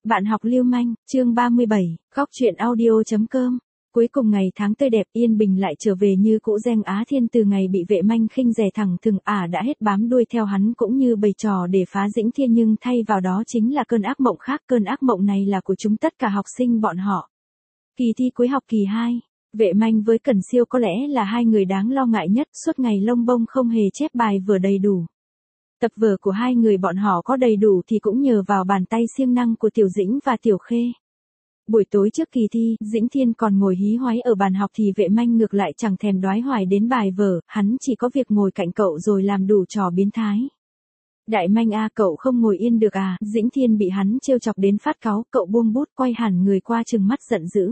Bạn học lưu manh, chương 37, góc truyện audio.com. Cuối cùng ngày tháng tươi đẹp yên bình lại trở về như cũ. Giang Á Thiên từ ngày bị vệ manh khinh rẻ thẳng thừng đã hết bám đuôi theo hắn cũng như bày trò để phá Dĩnh Thiên, nhưng thay vào đó chính là cơn ác mộng khác. Cơn ác mộng này là của chúng tất cả học sinh bọn họ. Kỳ thi cuối học kỳ 2, vệ manh với Cẩn Siêu có lẽ là hai người đáng lo ngại nhất, suốt ngày lông bông không hề chép bài vở đầy đủ. Tập vở của hai người bọn họ có đầy đủ thì cũng nhờ vào bàn tay siêng năng của Tiểu Dĩnh và Tiểu Khê. Buổi tối trước kỳ thi, Dĩnh Thiên còn ngồi hí hoáy ở bàn học thì vệ manh ngược lại chẳng thèm đoái hoài đến bài vở, hắn chỉ có việc ngồi cạnh cậu rồi làm đủ trò biến thái. Đại manh à, cậu không ngồi yên được à? Dĩnh Thiên bị hắn trêu chọc đến phát cáu, cậu buông bút quay hẳn người qua trừng mắt giận dữ.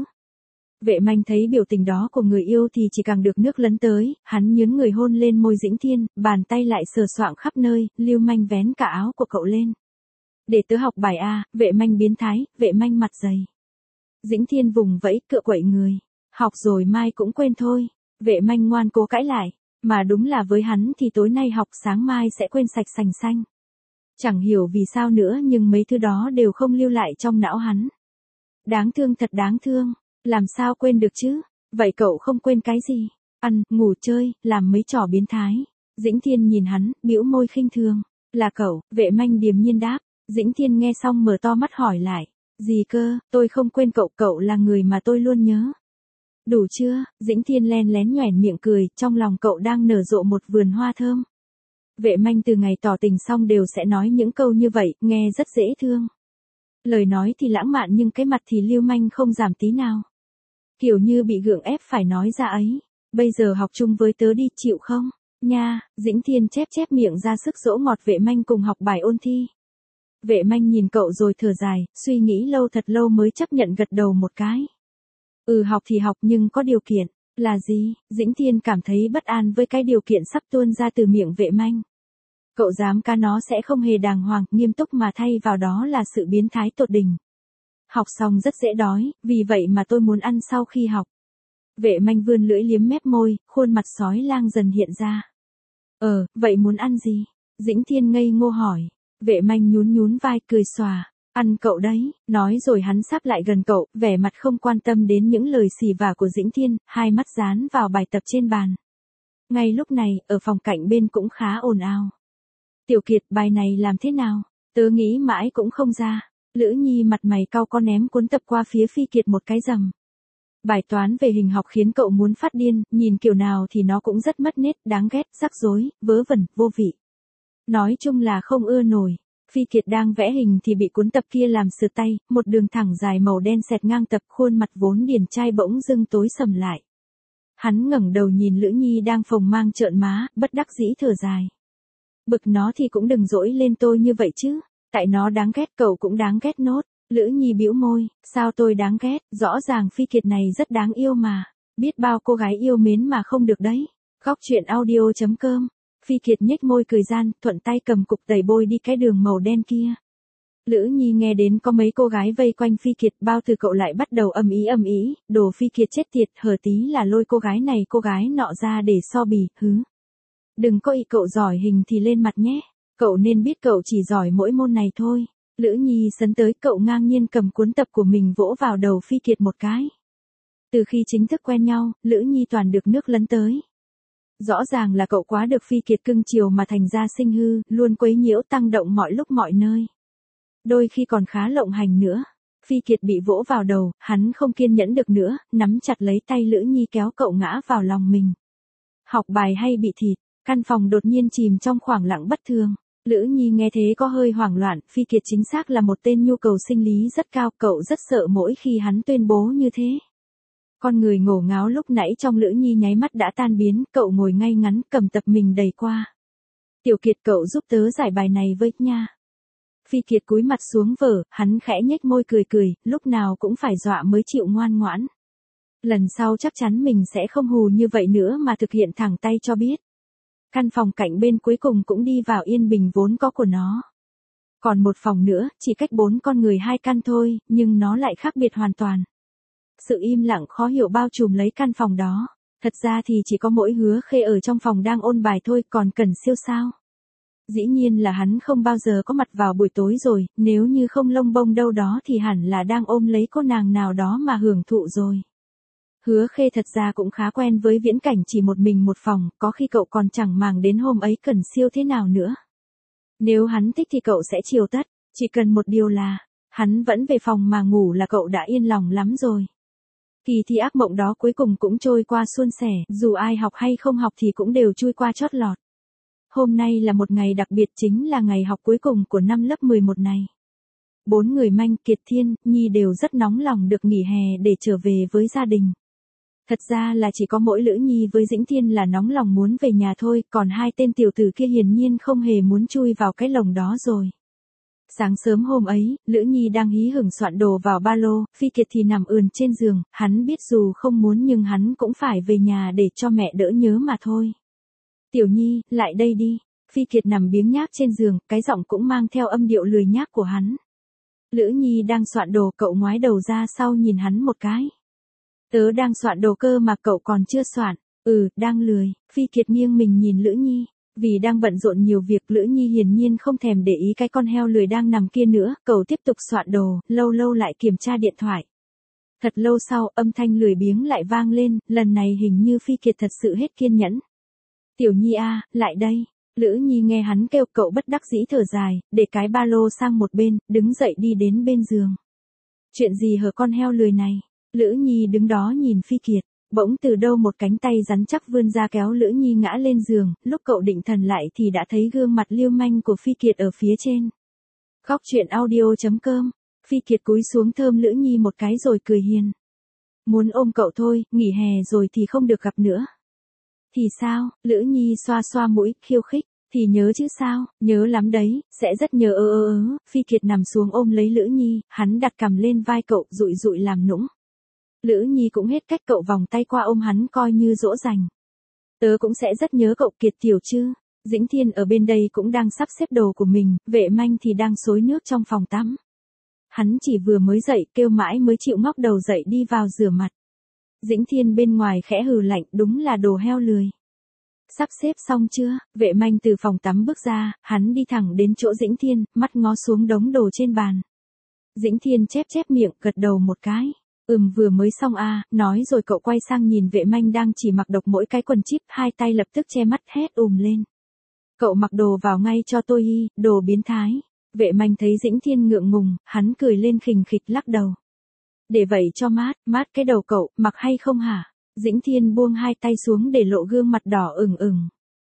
Vệ manh thấy biểu tình đó của người yêu thì chỉ càng được nước lấn tới, hắn nhướng người hôn lên môi Dĩnh Thiên, bàn tay lại sờ soạng khắp nơi, lưu manh vén cả áo của cậu lên. Để tớ học bài a. Vệ manh biến thái, vệ manh mặt dày. Dĩnh Thiên vùng vẫy cựa quậy người. Học rồi mai cũng quên thôi. Vệ manh ngoan cố cãi lại. Mà đúng là với hắn thì tối nay học sáng mai sẽ quên sạch sành xanh. Chẳng hiểu vì sao nữa nhưng mấy thứ đó đều không lưu lại trong não hắn. Đáng thương, thật đáng thương. Làm sao quên được chứ? Vậy cậu không quên cái gì? Ăn, ngủ, chơi, làm mấy trò biến thái. Dĩnh Thiên nhìn hắn, bĩu môi khinh thường. Là cậu, vệ manh điềm nhiên đáp. Dĩnh Thiên nghe xong mở to mắt hỏi lại. Gì cơ, tôi không quên cậu, cậu là người mà tôi luôn nhớ. Đủ chưa? Dĩnh Thiên len lén nhoẻn miệng cười, trong lòng cậu đang nở rộ một vườn hoa thơm. Vệ manh từ ngày tỏ tình xong đều sẽ nói những câu như vậy, nghe rất dễ thương. Lời nói thì lãng mạn nhưng cái mặt thì lưu manh không giảm tí nào. Kiểu như bị gượng ép phải nói ra ấy. Bây giờ học chung với tớ đi, chịu không? Nha, Dĩnh Thiên chép miệng ra sức dỗ ngọt vệ manh cùng học bài ôn thi. Vệ manh nhìn cậu rồi thở dài, suy nghĩ lâu thật lâu mới chấp nhận gật đầu một cái. Học thì học nhưng có điều kiện. Là gì? Dĩnh Thiên cảm thấy bất an với cái điều kiện sắp tuôn ra từ miệng vệ manh. Cậu dám cá nó sẽ không hề đàng hoàng, nghiêm túc mà thay vào đó là sự biến thái tột đỉnh. Học xong rất dễ đói, vì vậy mà tôi muốn ăn sau khi học. Vệ manh vươn lưỡi liếm mép môi, khuôn mặt sói lang dần hiện ra. Vậy muốn ăn gì? Dĩnh Thiên ngây ngô hỏi. Vệ manh nhún vai cười xòa. Ăn cậu đấy, nói rồi hắn sắp lại gần cậu, vẻ mặt không quan tâm đến những lời xì vả của Dĩnh Thiên, hai mắt dán vào bài tập trên bàn. Ngay lúc này, ở phòng cạnh bên cũng khá ồn ào. Tiểu Kiệt, bài này làm thế nào? Tớ nghĩ mãi cũng không ra. Lữ Nhi mặt mày cau có ném cuốn tập qua phía Phi Kiệt một cái rầm. Bài toán về hình học khiến cậu muốn phát điên, nhìn kiểu nào thì nó cũng rất mất nét, đáng ghét, rắc rối, vớ vẩn, vô vị. Nói chung là không ưa nổi. Phi Kiệt đang vẽ hình thì bị cuốn tập kia làm sượt tay, một đường thẳng dài màu đen xẹt ngang tập, khuôn mặt vốn điển trai bỗng dưng tối sầm lại. Hắn ngẩng đầu nhìn Lữ Nhi đang phồng mang trợn má, bất đắc dĩ thở dài. Bực nó thì cũng đừng dỗi lên tôi như vậy chứ. Tại nó đáng ghét cậu cũng đáng ghét nốt. Lữ Nhi bĩu môi, sao tôi đáng ghét, rõ ràng Phi Kiệt này rất đáng yêu mà. Biết bao cô gái yêu mến mà không được đấy. Góc truyện audio.com. Phi Kiệt nhếch môi cười gian, thuận tay cầm cục tẩy bôi đi cái đường màu đen kia. Lữ Nhi nghe đến có mấy cô gái vây quanh Phi Kiệt, bao từ cậu lại bắt đầu âm ý, đồ Phi Kiệt chết tiệt, hở tí là lôi cô gái này cô gái nọ ra để so bì, hứ. Đừng có ý cậu giỏi hình thì lên mặt nhé. Cậu nên biết cậu chỉ giỏi mỗi môn này thôi. Lữ Nhi sấn tới, cậu ngang nhiên cầm cuốn tập của mình vỗ vào đầu Phi Kiệt một cái. Từ khi chính thức quen nhau, Lữ Nhi toàn được nước lấn tới. Rõ ràng là cậu quá được Phi Kiệt cưng chiều mà thành ra sinh hư, luôn quấy nhiễu tăng động mọi lúc mọi nơi. Đôi khi còn khá lộng hành nữa. Phi Kiệt bị vỗ vào đầu, hắn không kiên nhẫn được nữa, nắm chặt lấy tay Lữ Nhi kéo cậu ngã vào lòng mình. Học bài hay bị thịt? Căn phòng đột nhiên chìm trong khoảng lặng bất thường. Lữ Nhi nghe thế có hơi hoảng loạn, Phi Kiệt chính xác là một tên nhu cầu sinh lý rất cao, cậu rất sợ mỗi khi hắn tuyên bố như thế. Con người ngổ ngáo lúc nãy trong Lữ Nhi nháy mắt đã tan biến, cậu ngồi ngay ngắn, cầm tập mình đẩy qua. Tiểu Kiệt, cậu giúp tớ giải bài này với nha. Phi Kiệt cúi mặt xuống vở, hắn khẽ nhếch môi cười, lúc nào cũng phải dọa mới chịu ngoan ngoãn. Lần sau chắc chắn mình sẽ không hù như vậy nữa mà thực hiện thẳng tay cho biết. Căn phòng cạnh bên cuối cùng cũng đi vào yên bình vốn có của nó. Còn một phòng nữa, chỉ cách 4 con người 2 căn thôi, nhưng nó lại khác biệt hoàn toàn. Sự im lặng khó hiểu bao trùm lấy căn phòng đó. Thật ra thì chỉ có mỗi Hứa Khê ở trong phòng đang ôn bài thôi, còn Cẩn Siêu sao? Dĩ nhiên là hắn không bao giờ có mặt vào buổi tối rồi, nếu như không lông bông đâu đó thì hẳn là đang ôm lấy cô nàng nào đó mà hưởng thụ rồi. Hứa Khê thật ra cũng khá quen với viễn cảnh chỉ một mình một phòng, có khi cậu còn chẳng màng đến hôm ấy Cẩn Siêu thế nào nữa. Nếu hắn thích thì cậu sẽ chiều tất, chỉ cần một điều là, hắn vẫn về phòng mà ngủ là cậu đã yên lòng lắm rồi. Kỳ thi ác mộng đó cuối cùng cũng trôi qua suôn sẻ, dù ai học hay không học thì cũng đều chui qua chót lọt. Hôm nay là một ngày đặc biệt, chính là ngày học cuối cùng của năm lớp 11 này. 4 người Manh, Kiệt Thiên, Nhi đều rất nóng lòng được nghỉ hè để trở về với gia đình. Thật ra là chỉ có mỗi Lữ Nhi với Dĩnh Thiên là nóng lòng muốn về nhà thôi, còn hai tên tiểu tử kia hiển nhiên không hề muốn chui vào cái lồng đó rồi. Sáng sớm hôm ấy, Lữ Nhi đang hí hửng soạn đồ vào ba lô, Phi Kiệt thì nằm ườn trên giường, hắn biết dù không muốn nhưng hắn cũng phải về nhà để cho mẹ đỡ nhớ mà thôi. Tiểu Nhi, lại đây đi. Phi Kiệt nằm biếng nhác trên giường, cái giọng cũng mang theo âm điệu lười nhác của hắn. Lữ Nhi đang soạn đồ, cậu ngoái đầu ra sau nhìn hắn một cái. Tớ đang soạn đồ cơ mà cậu còn chưa soạn. Đang lười. Phi Kiệt nghiêng mình nhìn Lữ Nhi. Vì đang bận rộn nhiều việc, Lữ Nhi hiển nhiên không thèm để ý cái con heo lười đang nằm kia nữa, cậu tiếp tục soạn đồ, lâu lâu lại kiểm tra điện thoại. Thật lâu sau, âm thanh lười biếng lại vang lên, lần này hình như Phi Kiệt thật sự hết kiên nhẫn. Tiểu Nhi à, lại đây. Lữ Nhi nghe hắn kêu, cậu bất đắc dĩ thở dài, để cái ba lô sang một bên, đứng dậy đi đến bên giường. Chuyện gì hở con heo lười này? Lữ Nhi đứng đó nhìn Phi Kiệt. Bỗng từ đâu một cánh tay rắn chắc vươn ra kéo Lữ Nhi ngã lên giường, lúc cậu định thần lại thì đã thấy gương mặt lưu manh của Phi Kiệt ở phía trên. Góc truyện audio.com. Phi Kiệt cúi xuống thơm Lữ Nhi một cái rồi cười hiền. Muốn ôm cậu thôi, nghỉ hè rồi thì không được gặp nữa. Thì sao? Lữ Nhi xoa xoa mũi, khiêu khích. Thì nhớ chứ sao, nhớ lắm đấy, sẽ rất nhớ Phi Kiệt nằm xuống ôm lấy Lữ Nhi, hắn đặt cằm lên vai cậu, dụi dụi làm nũng. Lữ Nhi cũng hết cách, cậu vòng tay qua ôm hắn coi như dỗ dành. Tớ cũng sẽ rất nhớ cậu Kiệt tiểu chứ. Dĩnh Thiên ở bên đây cũng đang sắp xếp đồ của mình, Vệ Manh thì đang xối nước trong phòng tắm. Hắn chỉ vừa mới dậy, kêu mãi mới chịu ngóc đầu dậy đi vào rửa mặt. Dĩnh Thiên bên ngoài khẽ hừ lạnh, đúng là đồ heo lười. Sắp xếp xong chưa? Vệ Manh từ phòng tắm bước ra, hắn đi thẳng đến chỗ Dĩnh Thiên, mắt ngó xuống đống đồ trên bàn. Dĩnh Thiên chép chép miệng, gật đầu một cái. Vừa mới xong nói rồi cậu quay sang nhìn Vệ Manh đang chỉ mặc độc mỗi cái quần chíp, hai tay lập tức che mắt hét lên. Cậu mặc đồ vào ngay cho tôi đồ biến thái. Vệ Manh thấy Dĩnh Thiên ngượng ngùng, hắn cười lên khình khịch lắc đầu. Để vậy cho mát cái đầu cậu, mặc hay không hả? Dĩnh Thiên buông hai tay xuống để lộ gương mặt đỏ ửng.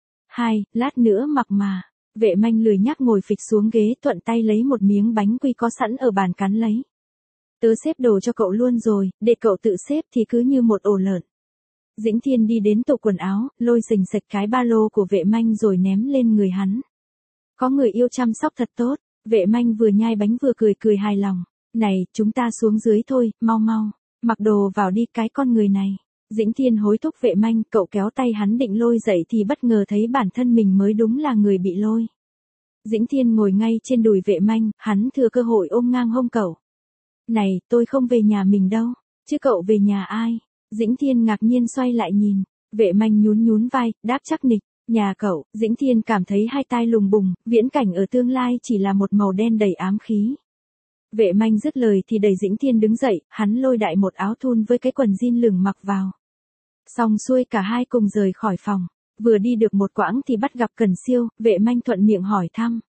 Lát nữa mặc mà. Vệ Manh lười nhác ngồi phịch xuống ghế, thuận tay lấy một miếng bánh quy có sẵn ở bàn cắn lấy. Tớ xếp đồ cho cậu luôn rồi, để cậu tự xếp thì cứ như một ổ lợn. Dĩnh Thiên đi đến tủ quần áo, lôi xình xạch cái ba lô của Vệ Manh rồi ném lên người hắn. Có người yêu chăm sóc thật tốt. Vệ Manh vừa nhai bánh vừa cười hài lòng. Này, chúng ta xuống dưới thôi, mau. Mặc đồ vào đi cái con người này. Dĩnh Thiên hối thúc Vệ Manh, cậu kéo tay hắn định lôi dậy thì bất ngờ thấy bản thân mình mới đúng là người bị lôi. Dĩnh Thiên ngồi ngay trên đùi Vệ Manh, hắn thừa cơ hội ôm ngang hông cậu. Này, tôi không về nhà mình đâu. Chứ cậu về nhà ai? Dĩnh Thiên ngạc nhiên xoay lại nhìn. Vệ Manh nhún vai, đáp chắc nịch. Nhà cậu. Dĩnh Thiên cảm thấy hai tai lùng bùng, viễn cảnh ở tương lai chỉ là một màu đen đầy ám khí. Vệ Manh dứt lời thì đẩy Dĩnh Thiên đứng dậy, hắn lôi đại một áo thun với cái quần jean lửng mặc vào. Xong xuôi cả hai cùng rời khỏi phòng. Vừa đi được một quãng thì bắt gặp Cẩn Siêu, Vệ Manh thuận miệng hỏi thăm.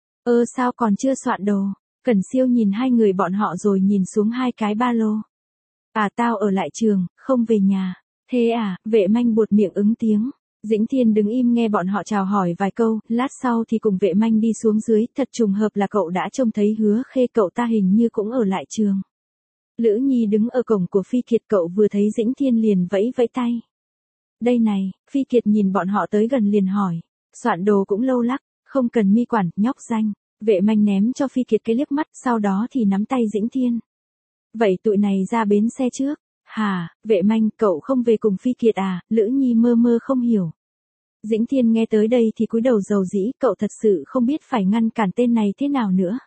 Sao còn chưa soạn đồ? Cẩn Siêu nhìn hai người bọn họ rồi nhìn xuống hai cái ba lô. Tao ở lại trường, không về nhà. Thế à? Vệ Manh buột miệng ứng tiếng. Dĩnh Thiên đứng im nghe bọn họ chào hỏi vài câu, lát sau thì cùng Vệ Manh đi xuống dưới, thật trùng hợp là cậu đã trông thấy Hứa Khê, cậu ta hình như cũng ở lại trường. Lữ Nhi đứng ở cổng của Phi Kiệt, cậu vừa thấy Dĩnh Thiên liền vẫy tay. Đây này, Phi Kiệt nhìn bọn họ tới gần liền hỏi. Soạn đồ cũng lâu lắc, không cần mi quản, nhóc danh. Vệ Manh ném cho Phi Kiệt cái liếc mắt, sau đó thì nắm tay Dĩnh Thiên. Vậy tụi này ra bến xe trước. Hả? Vệ Manh, cậu không về cùng Phi Kiệt à? Lữ Nhi mơ không hiểu. Dĩnh Thiên nghe tới đây thì cúi đầu dầu dĩ, cậu thật sự không biết phải ngăn cản tên này thế nào nữa.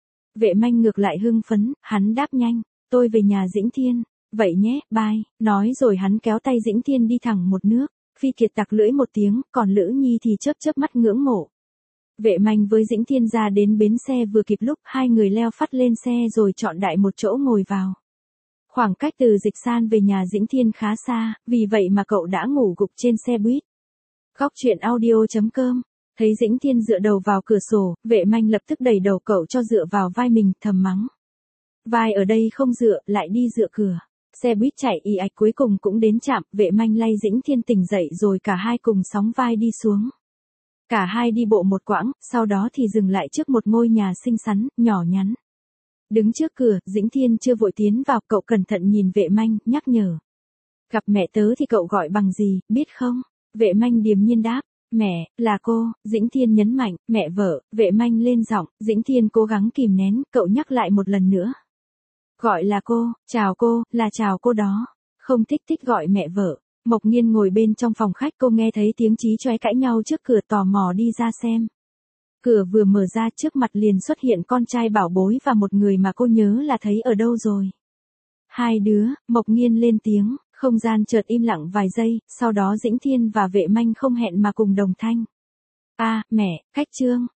Vệ Manh ngược lại hưng phấn, hắn đáp nhanh, tôi về nhà Dĩnh Thiên. Vậy nhé, bye. Nói rồi hắn kéo tay Dĩnh Thiên đi thẳng một nước. Phi Kiệt tặc lưỡi một tiếng, còn Lữ Nhi thì chớp mắt ngưỡng mộ. Vệ Manh với Dĩnh Thiên ra đến bến xe vừa kịp lúc hai người leo phắt lên xe rồi chọn đại một chỗ ngồi vào. Khoảng cách từ Dịch San về nhà Dĩnh Thiên khá xa, vì vậy mà cậu đã ngủ gục trên xe buýt. Góc truyện audio.com. Thấy Dĩnh Thiên dựa đầu vào cửa sổ, Vệ Manh lập tức đẩy đầu cậu cho dựa vào vai mình, thầm mắng. Vai ở đây không dựa, lại đi dựa cửa. Xe buýt chạy ì ạch cuối cùng cũng đến trạm, Vệ Manh lay Dĩnh Thiên tỉnh dậy rồi cả hai cùng sóng vai đi xuống. Cả hai đi bộ một quãng, sau đó thì dừng lại trước một ngôi nhà xinh xắn, nhỏ nhắn. Đứng trước cửa, Dĩnh Thiên chưa vội tiến vào, cậu cẩn thận nhìn Vệ Manh, nhắc nhở. Gặp mẹ tớ thì cậu gọi bằng gì, biết không? Vệ Manh điềm nhiên đáp. Mẹ, là cô. Dĩnh Thiên nhấn mạnh, mẹ vợ. Vệ Manh lên giọng. Dĩnh Thiên cố gắng kìm nén, cậu nhắc lại một lần nữa. Gọi là cô, chào cô, là chào cô đó. Không thích gọi mẹ vợ. Mộc Nghiên ngồi bên trong phòng khách, cô nghe thấy tiếng chí chóe cãi nhau trước cửa, tò mò đi ra xem. Cửa vừa mở ra, trước mặt liền xuất hiện con trai bảo bối và một người mà cô nhớ là thấy ở đâu rồi. Hai đứa. Mộc Nghiên lên tiếng, không gian chợt im lặng vài giây, sau đó Dĩnh Thiên và Vệ Manh không hẹn mà cùng đồng thanh. À, mẹ, Khách Trương.